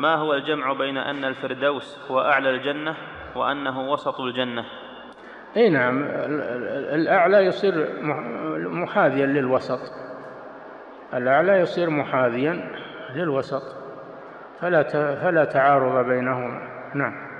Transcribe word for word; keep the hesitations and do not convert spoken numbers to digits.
ما هو الجمع بين أن الفردوس هو أعلى الجنة وأنه وسط الجنة؟ أي نعم، الأعلى يصير محاذيا للوسط، الأعلى يصير محاذيا للوسط، فلا فلا تعارض بينهما. نعم.